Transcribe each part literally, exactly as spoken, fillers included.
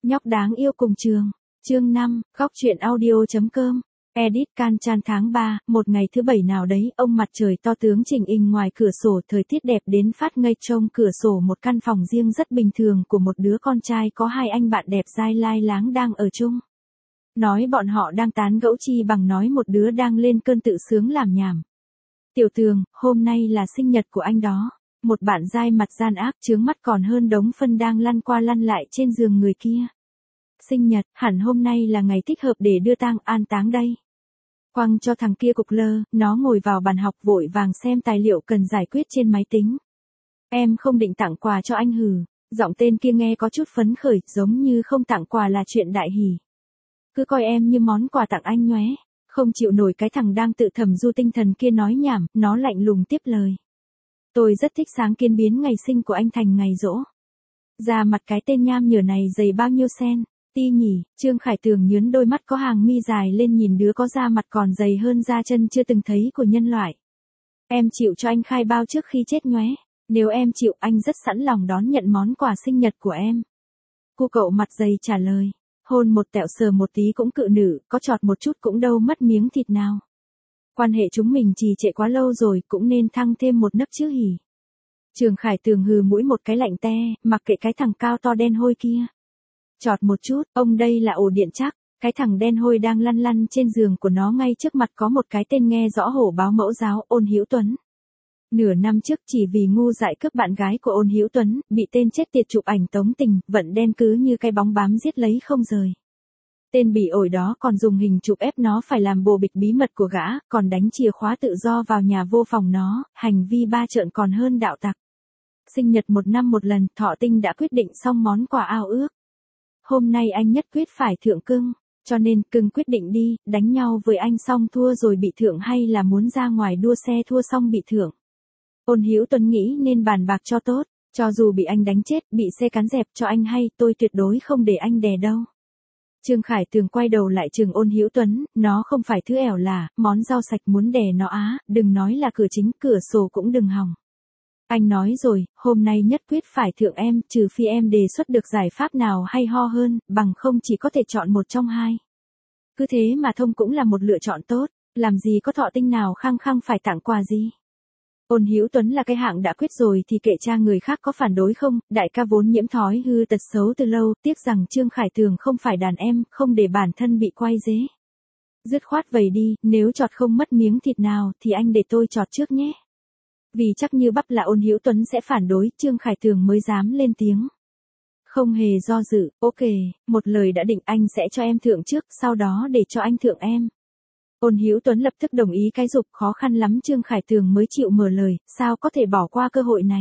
Nhóc đáng yêu cùng trường. Chương năm, góc truyện audio.com. Edit Can Chan tháng ba, một ngày thứ bảy nào đấy, ông mặt trời to tướng chỉnh hình ngoài cửa sổ, thời tiết đẹp đến phát ngây, trông cửa sổ một căn phòng riêng rất bình thường của một đứa con trai có hai anh bạn đẹp dai lai láng đang ở chung. Nói bọn họ đang tán gẫu chi bằng nói một đứa đang lên cơn tự sướng làm nhảm. Tiểu Tường, hôm nay là sinh nhật của anh đó. Một bạn dai mặt gian ác chướng mắt còn hơn đống phân đang lăn qua lăn lại trên giường người kia. Sinh nhật, hẳn hôm nay là ngày thích hợp để đưa tang an táng đây. Quăng cho thằng kia cục lơ, nó ngồi vào bàn học vội vàng xem tài liệu cần giải quyết trên máy tính. Em không định tặng quà cho anh hừ. Giọng tên kia nghe có chút phấn khởi, giống như không tặng quà là chuyện đại hỉ. Cứ coi em như món quà tặng anh nhóe. Không chịu nổi cái thằng đang tự thầm du tinh thần kia nói nhảm, nó lạnh lùng tiếp lời. Tôi rất thích sáng kiến biến ngày sinh của anh thành ngày giỗ. Da mặt cái tên nham nhở này dày bao nhiêu sen, ti nhỉ. Trương Khải Tường nhướn đôi mắt có hàng mi dài lên nhìn đứa có da mặt còn dày hơn da chân chưa từng thấy của nhân loại. Em chịu cho anh khai bao trước khi chết nhóe. Nếu em chịu, anh rất sẵn lòng đón nhận món quà sinh nhật của em. Cô cậu mặt dày trả lời. Hôn một tẹo sờ một tí cũng cự nữ, có chọt một chút cũng đâu mất miếng thịt nào. Quan hệ chúng mình trì trệ quá lâu rồi, cũng nên thăng thêm một nấc chứ hỉ. Trường Khải Tường hừ mũi một cái lạnh te, mặc kệ cái thằng cao to đen hôi kia. Chọt một chút, ông đây là ổ điện chắc. Cái thằng đen hôi đang lăn lăn trên giường của nó, ngay trước mặt có một cái tên nghe rõ hổ báo mẫu giáo, Ôn Hữu Tuấn. Nửa năm trước chỉ vì ngu dại cướp bạn gái của Ôn Hữu Tuấn, bị tên chết tiệt chụp ảnh tống tình, vận đen cứ như cái bóng bám giết lấy không rời. Tên bỉ ổi đó còn dùng hình chụp ép nó phải làm bồ bịch bí mật của gã, còn đánh chìa khóa tự do vào nhà vô phòng nó, hành vi ba trợn còn hơn đạo tặc. Sinh nhật một năm một lần, Thọ Tinh đã quyết định xong món quà ao ước. Hôm nay anh nhất quyết phải thượng cưng, cho nên cưng quyết định đi, đánh nhau với anh xong thua rồi bị thưởng hay là muốn ra ngoài đua xe thua xong bị thưởng. Ôn Hữu Tuấn nghĩ nên bàn bạc cho tốt, cho dù bị anh đánh chết, bị xe cán dẹp cho anh hay, tôi tuyệt đối không để anh đè đâu. Trương Khải Tường quay đầu lại chừng Ôn Hữu Tuấn, nó không phải thứ ẻo là, món rau sạch muốn đè nó á, đừng nói là cửa chính, cửa sổ cũng đừng hòng. Anh nói rồi, hôm nay nhất quyết phải thượng em, trừ phi em đề xuất được giải pháp nào hay ho hơn, bằng không chỉ có thể chọn một trong hai. Cứ thế mà thông cũng là một lựa chọn tốt, làm gì có Thọ Tinh nào khăng khăng phải tặng quà gì. Ôn Hữu Tuấn là cái hạng đã quyết rồi thì kệ cha người khác có phản đối không, đại ca vốn nhiễm thói hư tật xấu từ lâu, tiếc rằng Trương Khải Tường không phải đàn em, không để bản thân bị quay dế. Dứt khoát vầy đi, nếu chọt không mất miếng thịt nào thì anh để tôi chọt trước nhé. Vì chắc như bắp là Ôn Hữu Tuấn sẽ phản đối, Trương Khải Tường mới dám lên tiếng. Không hề do dự, ok, một lời đã định, anh sẽ cho em thượng trước, sau đó để cho anh thượng em. Ôn Hữu Tuấn lập tức đồng ý cái dục, khó khăn lắm Trương Khải Tường mới chịu mở lời, sao có thể bỏ qua cơ hội này.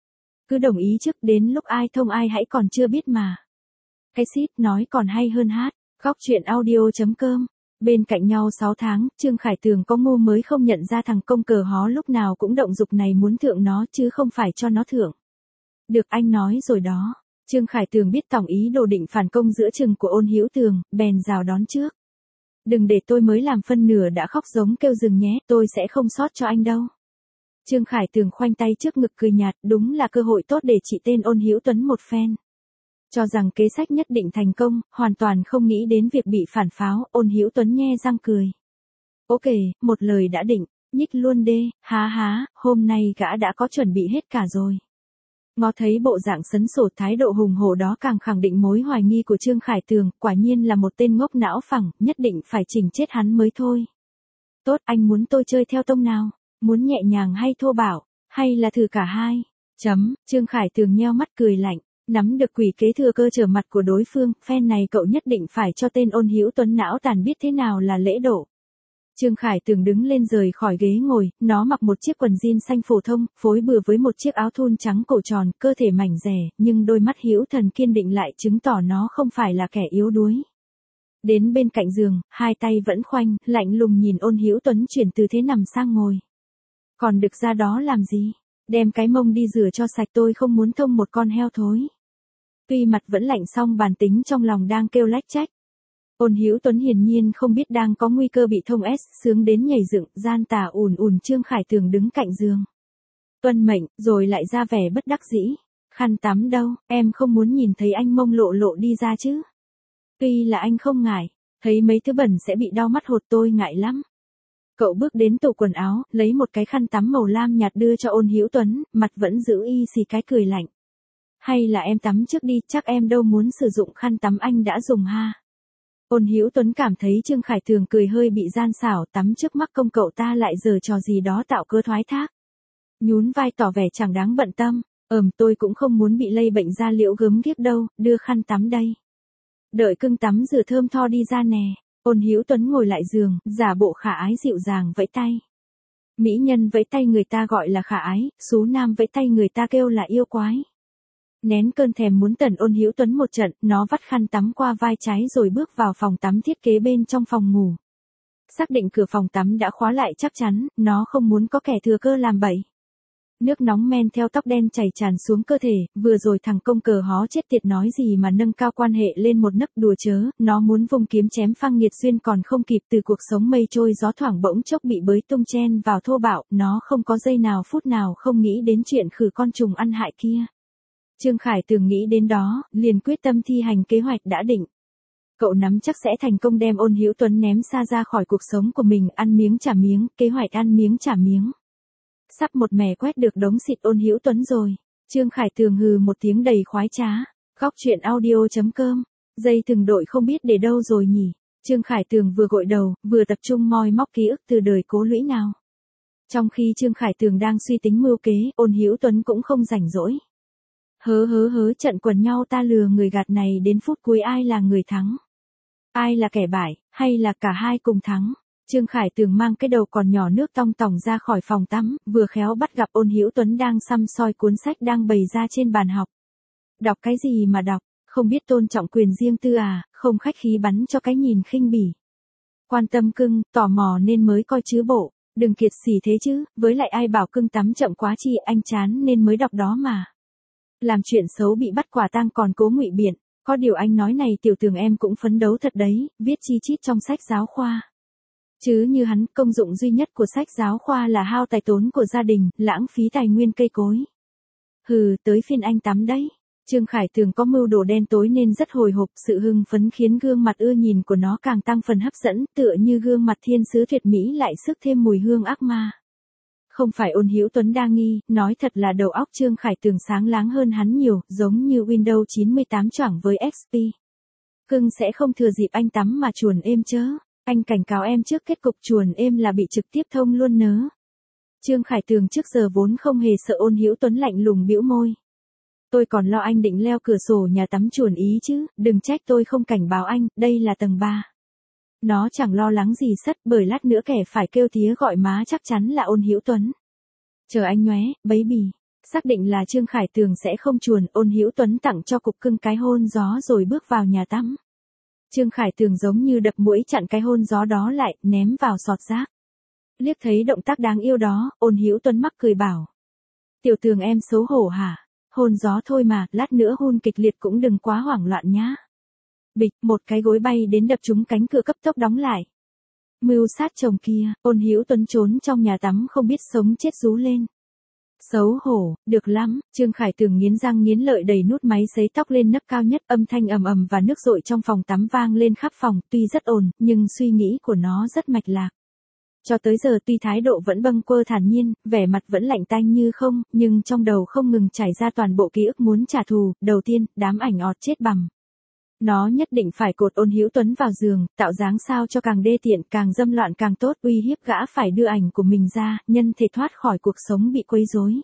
Cứ đồng ý trước, đến lúc ai thông ai hãy còn chưa biết mà. Cái shit nói còn hay hơn hát, góc truyện audio.com. Bên cạnh nhau sáu tháng, Trương Khải Tường có ngu mới không nhận ra thằng công cờ hó lúc nào cũng động dục này muốn thượng nó chứ không phải cho nó thượng. Được, anh nói rồi đó. Trương Khải Tường biết tổng ý đồ định phản công giữa chừng của Ôn Hữu Tường, bèn rào đón trước. Đừng để tôi mới làm phân nửa đã khóc giống kêu rừng nhé, tôi sẽ không sót cho anh đâu. Trương Khải Tường khoanh tay trước ngực cười nhạt, đúng là cơ hội tốt để trị tên Ôn Hữu Tuấn một phen. Cho rằng kế sách nhất định thành công, hoàn toàn không nghĩ đến việc bị phản pháo, Ôn Hữu Tuấn nhe răng cười. Ok, một lời đã định, nhích luôn đê, há há, hôm nay gã đã có chuẩn bị hết cả rồi. Ngó thấy bộ dạng sấn sổ thái độ hùng hổ đó càng khẳng định mối hoài nghi của Trương Khải Tường, quả nhiên là một tên ngốc não phẳng, nhất định phải chỉnh chết hắn mới thôi. Tốt, anh muốn tôi chơi theo tông nào? Muốn nhẹ nhàng hay thô bạo? Hay là thử cả hai? Chấm, Trương Khải Tường nheo mắt cười lạnh, nắm được quỷ kế thừa cơ trở mặt của đối phương, phen này cậu nhất định phải cho tên Ôn Hữu Tuấn não tàn biết thế nào là lễ độ. Trương Khải Tường đứng lên rời khỏi ghế ngồi, nó mặc một chiếc quần jean xanh phổ thông, phối bừa với một chiếc áo thun trắng cổ tròn, cơ thể mảnh dẻ, nhưng đôi mắt hữu thần kiên định lại chứng tỏ nó không phải là kẻ yếu đuối. Đến bên cạnh giường, hai tay vẫn khoanh, lạnh lùng nhìn Ôn Hữu Tuấn chuyển từ thế nằm sang ngồi. Còn được ra đó làm gì? Đem cái mông đi rửa cho sạch, tôi không muốn thông một con heo thối. Tuy mặt vẫn lạnh song bản tính trong lòng đang kêu lách trách. Ôn Hữu Tuấn hiển nhiên không biết đang có nguy cơ bị thông S, sướng đến nhảy dựng, gian tà ùn ùn. Trương Khải Tường đứng cạnh giường. Tuân mệnh, rồi lại ra vẻ bất đắc dĩ. Khăn tắm đâu, em không muốn nhìn thấy anh mông lộ lộ đi ra chứ. Tuy là anh không ngại, thấy mấy thứ bẩn sẽ bị đau mắt hột tôi ngại lắm. Cậu bước đến tủ quần áo, lấy một cái khăn tắm màu lam nhạt đưa cho Ôn Hữu Tuấn, mặt vẫn giữ y xì cái cười lạnh. Hay là em tắm trước đi, chắc em đâu muốn sử dụng khăn tắm anh đã dùng ha. Ôn Hữu Tuấn cảm thấy Trương Khải Tường cười hơi bị gian xảo, tắm trước mắt công cậu ta lại giở trò gì đó tạo cớ thoái thác. Nhún vai tỏ vẻ chẳng đáng bận tâm, ừm tôi cũng không muốn bị lây bệnh da liễu gớm ghiếc đâu, đưa khăn tắm đây. Đợi cưng tắm rửa thơm tho đi ra nè. Ôn Hữu Tuấn ngồi lại giường, giả bộ khả ái dịu dàng vẫy tay. Mỹ nhân vẫy tay người ta gọi là khả ái, xú nam vẫy tay người ta kêu là yêu quái. Nén cơn thèm muốn tẩn Ôn Hữu Tuấn một trận, nó vắt khăn tắm qua vai trái rồi bước vào phòng tắm thiết kế bên trong phòng ngủ. Xác định cửa phòng tắm đã khóa lại chắc chắn, nó không muốn có kẻ thừa cơ làm bậy. Nước nóng men theo tóc đen chảy tràn xuống cơ thể, vừa rồi thằng công cờ hó chết tiệt nói gì mà nâng cao quan hệ lên một nấc đùa chớ, nó muốn vung kiếm chém Phăng Nghiệt Duyên còn không kịp, từ cuộc sống mây trôi gió thoảng bỗng chốc bị bới tung chen vào thô bạo, nó không có giây nào phút nào không nghĩ đến chuyện khử con trùng ăn hại kia. Trương Khải Tường nghĩ đến đó, liền quyết tâm thi hành kế hoạch đã định. Cậu nắm chắc sẽ thành công đem Ôn Hữu Tuấn ném xa ra khỏi cuộc sống của mình, ăn miếng trả miếng, kế hoạch ăn miếng trả miếng. Sắp một mẻ quét được đống xịt Ôn Hữu Tuấn rồi. Trương Khải Tường hừ một tiếng đầy khoái trá. Góc truyện audio.com. Dây thừng đội không biết để đâu rồi nhỉ. Trương Khải Tường vừa gội đầu, vừa tập trung moi móc ký ức từ đời Cố Lũy nào. Trong khi Trương Khải Tường đang suy tính mưu kế, Ôn Hữu Tuấn cũng không rảnh rỗi. Hớ hớ hớ trận quần nhau ta lừa người gạt này đến phút cuối ai là người thắng? Ai là kẻ bại, hay là cả hai cùng thắng? Trương Khải Tường mang cái đầu còn nhỏ nước tong tòng ra khỏi phòng tắm, vừa khéo bắt gặp Ôn Hữu Tuấn đang săm soi cuốn sách đang bày ra trên bàn học. Đọc cái gì mà đọc, không biết tôn trọng quyền riêng tư à, không khách khí bắn cho cái nhìn khinh bỉ. Quan tâm cưng, tò mò nên mới coi chứ bộ, đừng kiệt xỉ thế chứ, với lại ai bảo cưng tắm chậm quá chi, anh chán nên mới đọc đó mà. Làm chuyện xấu bị bắt quả tang còn cố ngụy biện, có điều anh nói này Tiểu Tường em cũng phấn đấu thật đấy, viết chi chít trong sách giáo khoa. Chứ như hắn, công dụng duy nhất của sách giáo khoa là hao tài tốn của gia đình, lãng phí tài nguyên cây cối. Hừ, tới phiên anh tắm đấy. Trương Khải Tường có mưu đồ đen tối nên rất hồi hộp, sự hưng phấn khiến gương mặt ưa nhìn của nó càng tăng phần hấp dẫn, tựa như gương mặt thiên sứ tuyệt mỹ lại sức thêm mùi hương ác ma. Không phải Ôn Hữu Tuấn đa nghi, nói thật là đầu óc Trương Khải Tường sáng láng hơn hắn nhiều, giống như Windows chín mươi tám choảng với ích pê. Cưng sẽ không thừa dịp anh tắm mà chuồn êm chớ. Anh cảnh cáo em trước, kết cục chuồn êm là bị trực tiếp thông luôn nớ. Trương Khải Tường trước giờ vốn không hề sợ Ôn Hữu Tuấn lạnh lùng bĩu môi. Tôi còn lo anh định leo cửa sổ nhà tắm chuồn ý chứ, đừng trách tôi không cảnh báo anh, đây là tầng ba. Nó chẳng lo lắng gì sất, bởi lát nữa kẻ phải kêu tía gọi má chắc chắn là Ôn Hữu Tuấn. Chờ anh nhóe, bấy bì. Xác định là Trương Khải Tường sẽ không chuồn, Ôn Hữu Tuấn tặng cho cục cưng cái hôn gió rồi bước vào nhà tắm. Trương Khải Tường giống như đập mũi chặn cái hôn gió đó lại, ném vào sọt rác. Liếc thấy động tác đáng yêu đó, Ôn Hữu Tuấn mắc cười bảo. Tiểu Tường em xấu hổ hả? Hôn gió thôi mà, lát nữa hôn kịch liệt cũng đừng quá hoảng loạn nhá. Bịch, một cái gối bay đến đập trúng cánh cửa cấp tốc đóng lại. Mưu sát chồng kia, Ôn Hữu Tuấn trốn trong nhà tắm không biết sống chết rú lên. Xấu hổ, được lắm, Trương Khải Tường nghiến răng nghiến lợi đẩy nút máy sấy tóc lên nấc cao nhất, âm thanh ầm ầm và nước dội trong phòng tắm vang lên khắp phòng, tuy rất ồn, nhưng suy nghĩ của nó rất mạch lạc. Cho tới giờ tuy thái độ vẫn bâng quơ thản nhiên, vẻ mặt vẫn lạnh tanh như không, nhưng trong đầu không ngừng chảy ra toàn bộ ký ức muốn trả thù, đầu tiên, đám ảnh ọt chết bằm. Nó nhất định phải cột Ôn Hữu Tuấn vào giường, tạo dáng sao cho càng đê tiện, càng dâm loạn càng tốt, uy hiếp gã phải đưa ảnh của mình ra, nhân thể thoát khỏi cuộc sống bị quấy rối.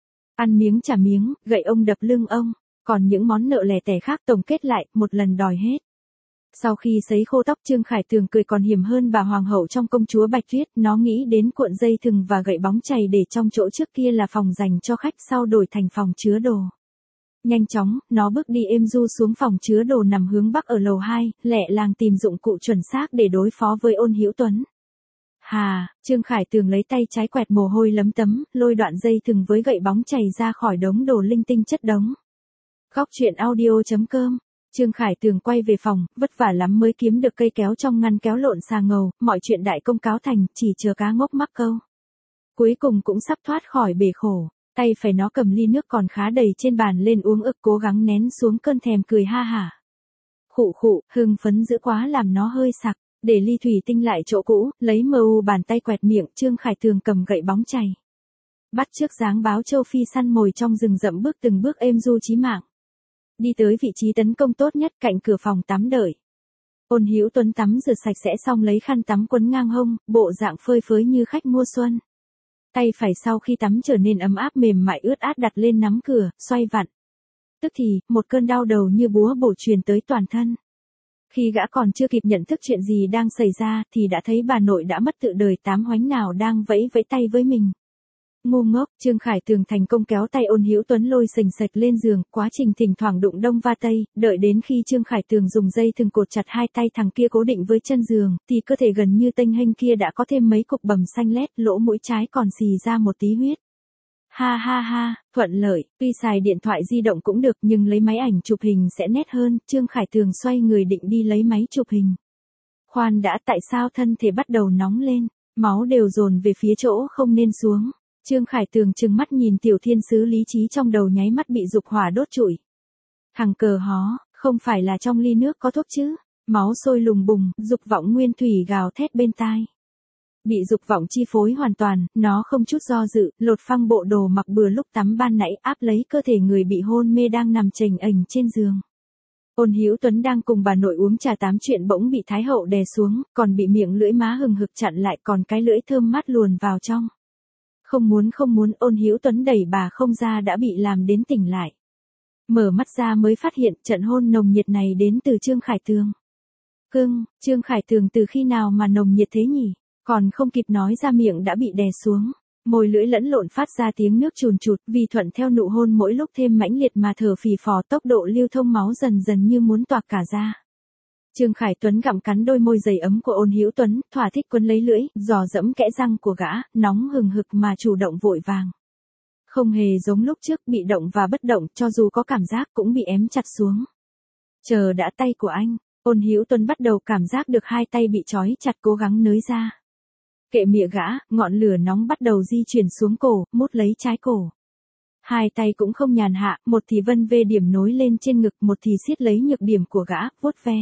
Ăn miếng trả miếng, gậy ông đập lưng ông, còn những món nợ lẻ tẻ khác tổng kết lại, một lần đòi hết. Sau khi sấy khô tóc, Trương Khải Tường cười còn hiểm hơn bà hoàng hậu trong Công chúa Bạch Tuyết, nó nghĩ đến cuộn dây thừng và gậy bóng chày để trong chỗ trước kia là phòng dành cho khách, sau đổi thành phòng chứa đồ. Nhanh chóng, nó bước đi êm du xuống phòng chứa đồ nằm hướng bắc ở lầu hai, lẹ làng tìm dụng cụ chuẩn xác để đối phó với Ôn Hữu Tuấn. Hà, Trương Khải Tường lấy tay trái quẹt mồ hôi lấm tấm, lôi đoạn dây thừng với gậy bóng chày ra khỏi đống đồ linh tinh chất đống. Góc truyện audio.com. Trương Khải Tường quay về phòng, vất vả lắm mới kiếm được cây kéo trong ngăn kéo lộn xà ngầu, mọi chuyện đại công cáo thành, chỉ chờ cá ngốc mắc câu. Cuối cùng cũng sắp thoát khỏi bể khổ, tay phải nó cầm ly nước còn khá đầy trên bàn lên uống ực, cố gắng nén xuống cơn thèm cười ha hả. Khụ khụ, hưng phấn dữ quá làm nó hơi sặc, để ly thủy tinh lại chỗ cũ, lấy mờ u bàn tay quẹt miệng, Trương Khải Tường cầm gậy bóng chày. Bắt chước dáng báo châu Phi săn mồi trong rừng rậm bước từng bước êm du chí mạng. Đi tới vị trí tấn công tốt nhất cạnh cửa phòng tắm đợi. Ôn Hữu Tuấn tắm rửa sạch sẽ xong lấy khăn tắm quấn ngang hông, bộ dạng phơi phới như khách mùa xuân. Tay phải sau khi tắm trở nên ấm áp mềm mại ướt át đặt lên nắm cửa, xoay vặn. Tức thì, một cơn đau đầu như búa bổ truyền tới toàn thân. Khi gã còn chưa kịp nhận thức chuyện gì đang xảy ra, thì đã thấy bà nội đã mất tự đời tám hoánh nào đang vẫy vẫy tay với mình. Ngu ngốc, Trương Khải Tường thành công kéo tay Ôn Hữu Tuấn lôi sềnh sạch lên giường, quá trình thỉnh thoảng đụng đông va tây, đợi đến khi Trương Khải Tường dùng dây thừng cột chặt hai tay thằng kia cố định với chân giường, thì cơ thể gần như tênh hênh kia đã có thêm mấy cục bầm xanh lét, lỗ mũi trái còn xì ra một tí huyết. Ha ha ha, thuận lợi, tuy xài điện thoại di động cũng được nhưng lấy máy ảnh chụp hình sẽ nét hơn, Trương Khải Tường xoay người định đi lấy máy chụp hình. Khoan đã, tại sao thân thể bắt đầu nóng lên, máu đều dồn về phía chỗ không nên xuống. Trương Khải Tường trừng mắt nhìn tiểu thiên sứ lý trí trong đầu nháy mắt bị dục hỏa đốt trụi. Thằng cờ hó, không phải là trong ly nước có thuốc chứ? Máu sôi lùng bùng, dục vọng nguyên thủy gào thét bên tai. Bị dục vọng chi phối hoàn toàn, nó không chút do dự, lột phăng bộ đồ mặc bừa lúc tắm ban nãy áp lấy cơ thể người bị hôn mê đang nằm chềnh ềnh trên giường. Ôn Hữu Tuấn đang cùng bà nội uống trà tám chuyện bỗng bị Thái Hậu đè xuống, còn bị miệng lưỡi má hừng hực chặn lại còn cái lưỡi thơm mát luồn vào trong. Không muốn không muốn Ôn Hữu Tuấn đẩy bà không ra đã bị làm đến tỉnh lại. Mở mắt ra mới phát hiện trận hôn nồng nhiệt này đến từ Trương Khải Tường. Cưng, Trương Khải Tường từ khi nào mà nồng nhiệt thế nhỉ? Còn không kịp nói ra miệng đã bị đè xuống. Môi lưỡi lẫn lộn phát ra tiếng nước chùn chụt vì thuận theo nụ hôn mỗi lúc thêm mãnh liệt mà thở phì phò tốc độ lưu thông máu dần dần như muốn toạc cả ra. Trương Khải Tuấn gặm cắn đôi môi dày ấm của Ôn Hữu Tuấn, thỏa thích quấn lấy lưỡi, dò dẫm kẽ răng của gã, nóng hừng hực mà chủ động vội vàng. Không hề giống lúc trước bị động và bất động, cho dù có cảm giác cũng bị ém chặt xuống. Chờ đã tay của anh, Ôn Hữu Tuấn bắt đầu cảm giác được hai tay bị trói chặt cố gắng nới ra. Kệ miệng gã, ngọn lửa nóng bắt đầu di chuyển xuống cổ, mút lấy trái cổ. Hai tay cũng không nhàn hạ, một thì vân vê điểm nối lên trên ngực, một thì siết lấy nhược điểm của gã, vuốt ve.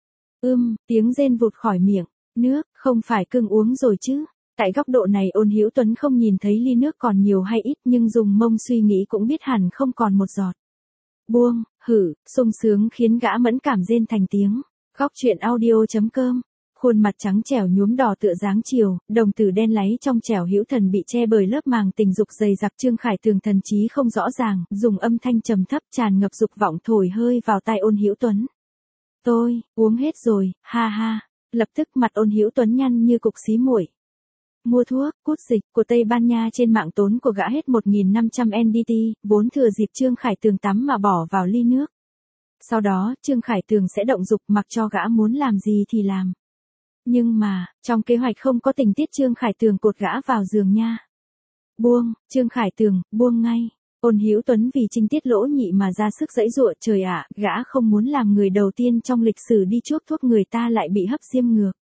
Ưm, tiếng rên vụt khỏi miệng, nước, không phải cưng uống rồi chứ. Tại góc độ này Ôn Hữu Tuấn không nhìn thấy ly nước còn nhiều hay ít nhưng dùng mông suy nghĩ cũng biết hẳn không còn một giọt. Buông, hử, sung sướng khiến gã mẫn cảm rên thành tiếng. Góc truyện audio chấm com. Khuôn mặt trắng trẻo nhuốm đỏ tựa dáng chiều, đồng tử đen láy trong trẻo hữu thần bị che bởi lớp màng tình dục dày đặc. Trương Khải Tường thần trí không rõ ràng, dùng âm thanh trầm thấp tràn ngập dục vọng thổi hơi vào tai Ôn Hữu Tuấn. Tôi, uống hết rồi, ha ha. Lập tức mặt Ôn Hữu Tuấn nhăn như cục xí muội. Mua thuốc, cút dịch của Tây Ban Nha trên mạng tốn của gã hết một nghìn năm trăm en đê tê, vốn thừa dịp Trương Khải Tường tắm mà bỏ vào ly nước. Sau đó, Trương Khải Tường sẽ động dục mặc cho gã muốn làm gì thì làm. Nhưng mà, trong kế hoạch không có tình tiết Trương Khải Tường cột gã vào giường nha. Buông, Trương Khải Tường, buông ngay. Ôn Hữu Tuấn vì trinh tiết lỗ nhị mà ra sức giãy giụa, trời ạ, gã không muốn làm người đầu tiên trong lịch sử đi chuốc thuốc người ta lại bị hấp diêm ngược.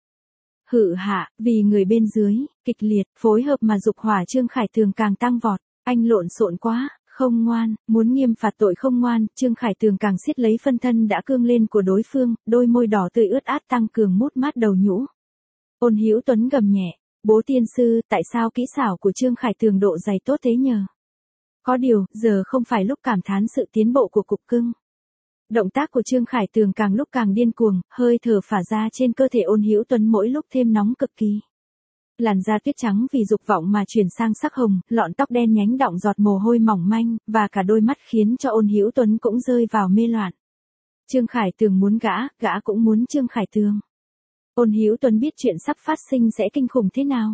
Hự hạ, vì người bên dưới, kịch liệt, phối hợp mà dục hỏa Trương Khải Tường càng tăng vọt, anh lộn xộn quá, không ngoan, muốn nghiêm phạt tội không ngoan, Trương Khải Tường càng siết lấy phân thân đã cương lên của đối phương, đôi môi đỏ tươi ướt át tăng cường mút mát đầu nhũ. Ôn Hữu Tuấn gầm nhẹ, bố tiên sư, tại sao kỹ xảo của Trương Khải Tường độ dày tốt thế nhờ? Có điều, giờ không phải lúc cảm thán sự tiến bộ của cục cưng. Động tác của Trương Khải Tường càng lúc càng điên cuồng, hơi thở phả ra trên cơ thể Ôn Hữu Tuấn mỗi lúc thêm nóng cực kỳ. Làn da tuyết trắng vì dục vọng mà chuyển sang sắc hồng, lọn tóc đen nhánh đọng giọt mồ hôi mỏng manh, và cả đôi mắt khiến cho Ôn Hữu Tuấn cũng rơi vào mê loạn. Trương Khải Tường muốn gã, gã cũng muốn Trương Khải Tường. Ôn Hữu Tuấn biết chuyện sắp phát sinh sẽ kinh khủng thế nào.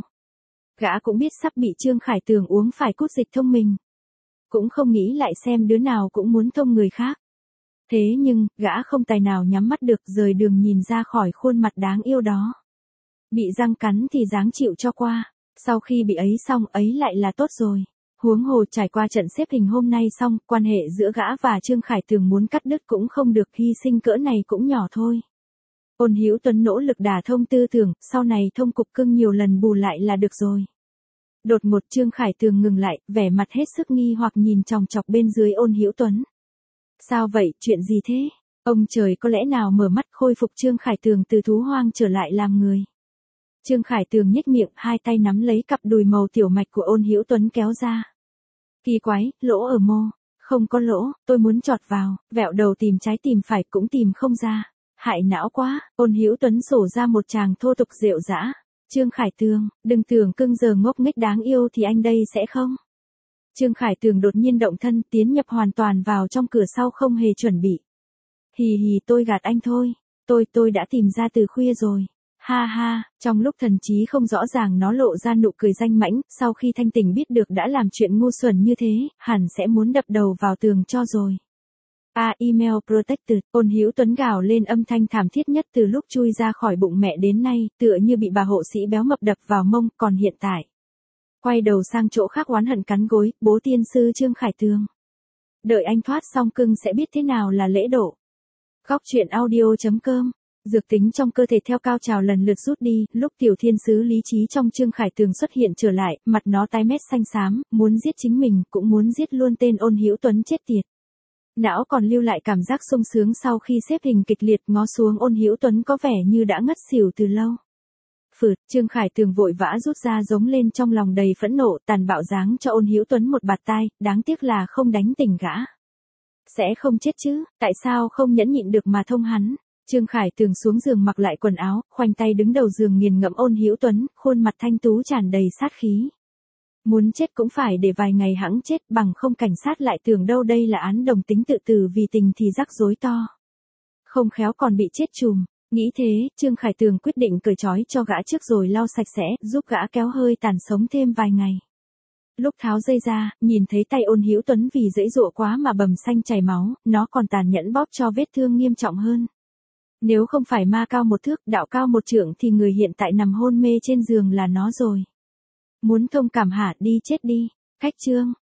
Gã cũng biết sắp bị Trương Khải Tường uống phải cút dịch thông mình. Cũng không nghĩ lại xem đứa nào cũng muốn thông người khác. Thế nhưng, gã không tài nào nhắm mắt được rời đường nhìn ra khỏi khuôn mặt đáng yêu đó. Bị răng cắn thì dáng chịu cho qua, sau khi bị ấy xong ấy lại là tốt rồi. Huống hồ trải qua trận xếp hình hôm nay xong, quan hệ giữa gã và Trương Khải Tường muốn cắt đứt cũng không được, hy sinh cỡ này cũng nhỏ thôi. Ôn Hữu Tuấn nỗ lực đả thông tư tưởng, sau này thông cục cưng nhiều lần bù lại là được rồi. Đột ngột Trương Khải Tường ngừng lại, vẻ mặt hết sức nghi hoặc nhìn chòng chọc bên dưới Ôn Hữu Tuấn. Sao vậy, chuyện gì thế? Ông trời có lẽ nào mở mắt khôi phục Trương Khải Tường từ thú hoang trở lại làm người. Trương Khải Tường nhếch miệng, hai tay nắm lấy cặp đùi màu tiểu mạch của Ôn Hữu Tuấn kéo ra. Kỳ quái, lỗ ở mô. Không có lỗ, tôi muốn chọt vào, vẹo đầu tìm trái tìm phải cũng tìm không ra. Hại não quá, Ôn Hữu Tuấn sổ ra một tràng thô tục rệu rã. Trương Khải Tường, đừng tưởng cưng giờ ngốc nghếch đáng yêu thì anh đây sẽ không. Trương Khải Tường đột nhiên động thân tiến nhập hoàn toàn vào trong cửa sau không hề chuẩn bị. Hì hì tôi gạt anh thôi, tôi tôi đã tìm ra từ khuya rồi. Ha ha, trong lúc thần trí không rõ ràng nó lộ ra nụ cười danh mãnh, sau khi thanh tỉnh biết được đã làm chuyện ngu xuẩn như thế, hẳn sẽ muốn đập đầu vào tường cho rồi. A email protected, Ôn Hữu Tuấn gào lên âm thanh thảm thiết nhất từ lúc chui ra khỏi bụng mẹ đến nay, tựa như bị bà hộ sĩ béo mập đập vào mông, còn hiện tại. Quay đầu sang chỗ khác oán hận cắn gối, bố tiên sư Trương Khải Tường. Đợi anh thoát xong cưng sẽ biết thế nào là lễ độ. Góc truyện audio chấm com. Dược tính trong cơ thể theo cao trào lần lượt rút đi, lúc tiểu thiên sứ lý trí trong Trương Khải Tường xuất hiện trở lại, mặt nó tái mét xanh xám, muốn giết chính mình, cũng muốn giết luôn tên Ôn Hữu Tuấn chết tiệt. Não còn lưu lại cảm giác sung sướng sau khi xếp hình kịch liệt ngó xuống Ôn Hữu Tuấn có vẻ như đã ngất xỉu từ lâu. Phượt, Trương Khải Tường vội vã rút ra giống lên trong lòng đầy phẫn nộ, tàn bạo giáng cho Ôn Hữu Tuấn một bạt tai, đáng tiếc là không đánh tỉnh gã. Sẽ không chết chứ, tại sao không nhẫn nhịn được mà thông hắn. Trương Khải Tường xuống giường mặc lại quần áo, khoanh tay đứng đầu giường nghiền ngẫm Ôn Hữu Tuấn, khuôn mặt thanh tú tràn đầy sát khí. Muốn chết cũng phải để vài ngày hẵng chết, bằng không cảnh sát lại tưởng đâu đây là án đồng tính tự tử vì tình thì rắc rối to. Không khéo còn bị chết chùm. Nghĩ thế, Trương Khải Tường quyết định cởi trói cho gã trước rồi lau sạch sẽ, giúp gã kéo hơi tàn sống thêm vài ngày. Lúc tháo dây ra, nhìn thấy tay Ôn Hữu Tuấn vì dãy dụa quá mà bầm xanh chảy máu, nó còn tàn nhẫn bóp cho vết thương nghiêm trọng hơn. Nếu không phải ma cao một thước, đạo cao một trượng thì người hiện tại nằm hôn mê trên giường là nó rồi. Muốn thông cảm hả, đi chết đi. Cách chương.